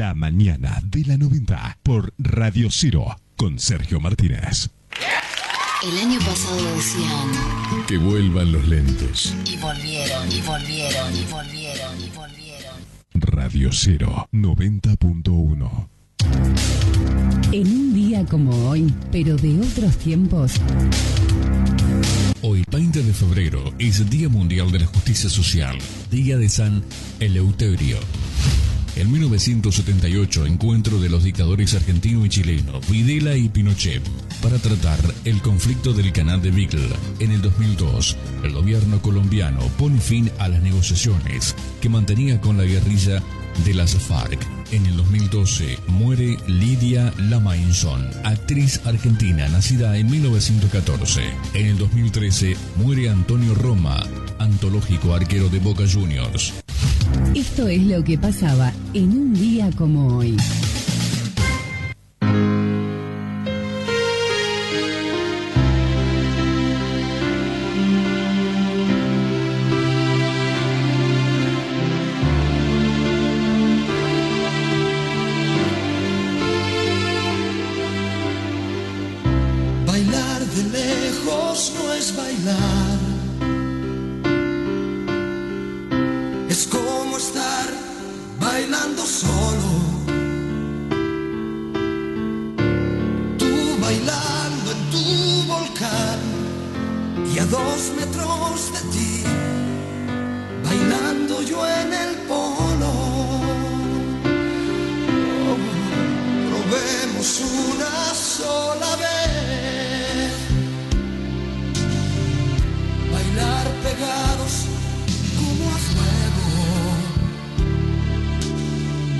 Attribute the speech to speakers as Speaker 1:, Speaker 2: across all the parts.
Speaker 1: La mañana de la 90 por Radio Cero con Sergio Martínez.
Speaker 2: El año pasado decían
Speaker 1: que vuelvan los lentos.
Speaker 2: y volvieron, y volvieron, y volvieron, y volvieron.
Speaker 1: Radio Cero 90.1.
Speaker 3: En un día como hoy, pero de otros tiempos.
Speaker 4: Hoy, 20 de febrero, es Día Mundial de la Justicia Social, Día de San Eleuterio. En 1978, encuentro de los dictadores argentino y chileno, Videla y Pinochet, para tratar el conflicto del Canal de Beagle. En el 2002, el gobierno colombiano pone fin a las negociaciones que mantenía con la guerrilla de las FARC. En el 2012 muere Lidia Lamainson, actriz argentina nacida en 1914. En el 2013 muere Antonio Roma, antológico arquero de Boca Juniors.
Speaker 3: Esto es lo que pasaba en un día como hoy.
Speaker 5: Bailar de lejos no es bailar, es como estar bailando solo. Tú bailando en tu volcán y a 2 metros de ti, bailando yo en el polo. Oh, probemos una sola vez bailar pegados como a fuego.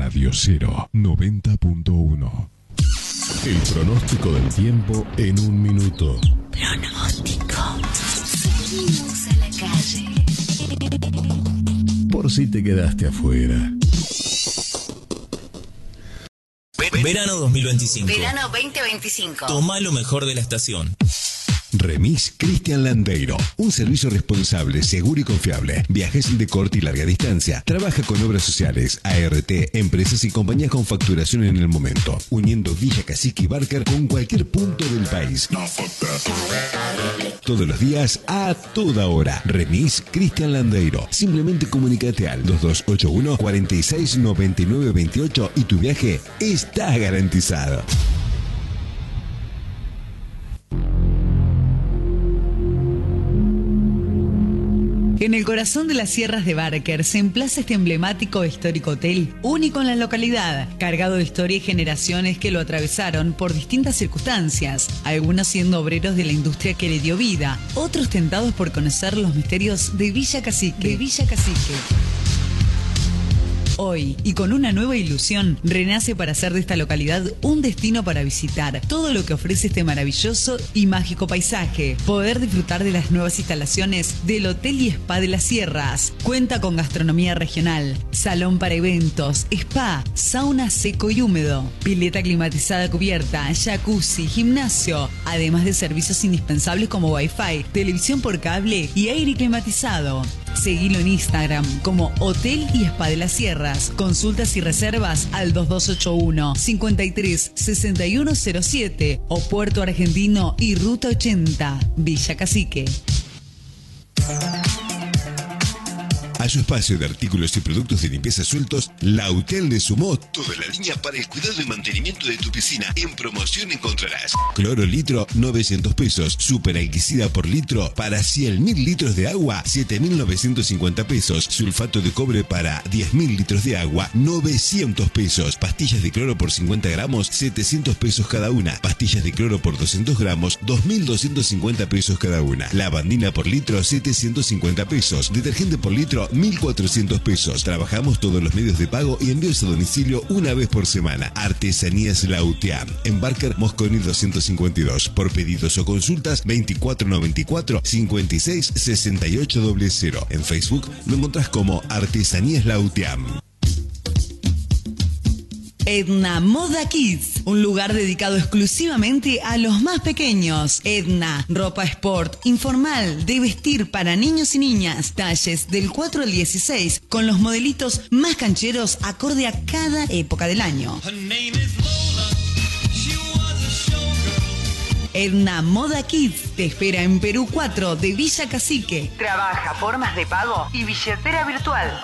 Speaker 1: Radio 0 90.1.
Speaker 6: El pronóstico del tiempo en un minuto.
Speaker 2: Pronóstico. Salimos a la calle.
Speaker 6: Por si te quedaste afuera.
Speaker 7: Verano 2025.
Speaker 2: Verano 2025.
Speaker 7: Toma lo mejor de la estación.
Speaker 8: Remis Cristian Landeiro, un servicio responsable, seguro y confiable. Viajes de corta y larga distancia. Trabaja con obras sociales, ART, empresas y compañías con facturación en el momento, uniendo Villa Cacique y Barker con cualquier punto del país. Todos los días, a toda hora. Remis Cristian Landeiro. Simplemente comunícate al 2281 46 99 28 y tu viaje está garantizado.
Speaker 9: En el corazón de las sierras de Barker se emplaza este emblemático e histórico hotel, único en la localidad, cargado de historia y generaciones que lo atravesaron por distintas circunstancias, algunos siendo obreros de la industria que le dio vida, otros tentados por conocer los misterios de Villa Cacique. Hoy, y con una nueva ilusión, renace para hacer de esta localidad un destino para visitar todo lo que ofrece este maravilloso y mágico paisaje. Poder disfrutar de las nuevas instalaciones del Hotel y Spa de las Sierras. Cuenta con gastronomía regional, salón para eventos, spa, sauna seco y húmedo, pileta climatizada cubierta, jacuzzi, gimnasio, además de servicios indispensables como Wi-Fi, televisión por cable y aire climatizado. Seguilo en Instagram como Hotel y Spa de las Sierras. Consultas y reservas al 2281 53 6107 o Puerto Argentino y Ruta 80, Villa Cacique.
Speaker 8: A su espacio de artículos y productos de limpieza sueltos, Lautel le sumó toda la línea para el cuidado y mantenimiento de tu piscina. En promoción encontrarás cloro litro, 900 pesos. Super alquicida por litro para 100.000 litros de agua, 7.950 pesos. Sulfato de cobre para 10.000 litros de agua, 900 pesos. Pastillas de cloro por 50 gramos, 700 pesos cada una. Pastillas de cloro por 200 gramos, 2.250 pesos cada una. Lavandina por litro, 750 pesos. Detergente por litro, 1.400 pesos. Trabajamos todos los medios de pago y envíos a domicilio una vez por semana. Artesanías Lautiam. En Barker, Mosconi 252. Por pedidos o consultas, 2494 56 68 00. En Facebook lo encontrás como Artesanías Lautiam.
Speaker 9: Edna Moda Kids, un lugar dedicado exclusivamente a los más pequeños. Edna, ropa sport, informal, de vestir para niños y niñas. Talles del 4 al 16, con los modelitos más cancheros acorde a cada época del año. Edna Moda Kids te espera en Perú 4 de Villa Cacique. Trabaja formas de pago y billetera virtual.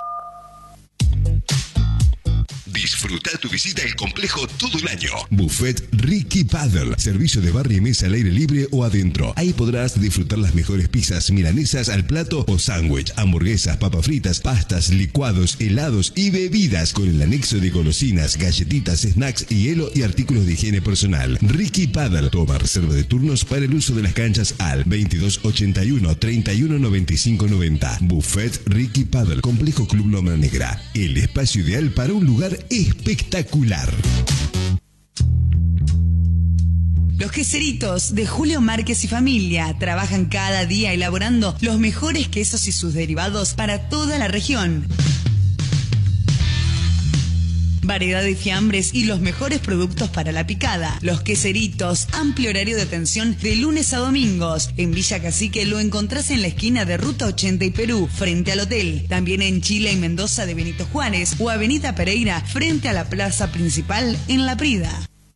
Speaker 8: Disfruta tu visita al complejo todo el año. Buffet Ricky Paddle. Servicio de bar y mesa al aire libre o adentro. Ahí podrás disfrutar las mejores pizzas milanesas al plato o sándwich, hamburguesas, papas fritas, pastas, licuados, helados y bebidas con el anexo de golosinas, galletitas, snacks, hielo y artículos de higiene personal. Ricky Paddle. Toma reserva de turnos para el uso de las canchas al 2281 31 95 90. Buffet Ricky Paddle. Complejo Club Loma Negra. El espacio ideal para un lugar espectacular.
Speaker 9: Los queseritos de Julio Márquez y familia trabajan cada día elaborando los mejores quesos y sus derivados para toda la región. Variedad de fiambres y los mejores productos para la picada. Los queseritos, amplio horario de atención de lunes a domingos. En Villa Cacique lo encontrás en la esquina de Ruta 80 y Perú, frente al hotel. También en Chile y Mendoza de Benito Juárez o Avenida Pereira, frente a la plaza principal en La Prida.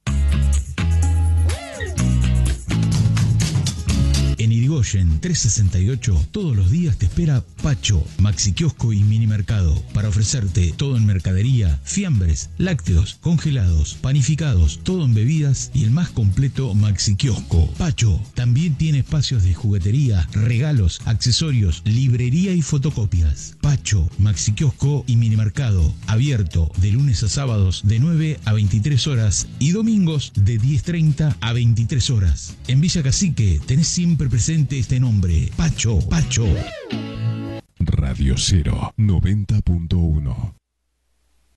Speaker 10: En Irigoyen 368, todos los días te espera Pacho, Maxi Kiosco y Mini Mercado, para ofrecerte todo en mercadería, fiambres, lácteos, congelados, panificados, todo en bebidas y el más completo Maxi Kiosco. Pacho también tiene espacios de juguetería, regalos, accesorios, librería y fotocopias. Pacho, Maxi Kiosco y Mini Mercado, abierto de lunes a sábados de 9 a 23 horas y domingos de 10:30 a 23 horas. En Villa Cacique tenés siempre presente este nombre, Pacho.
Speaker 1: Radio 0 90.1.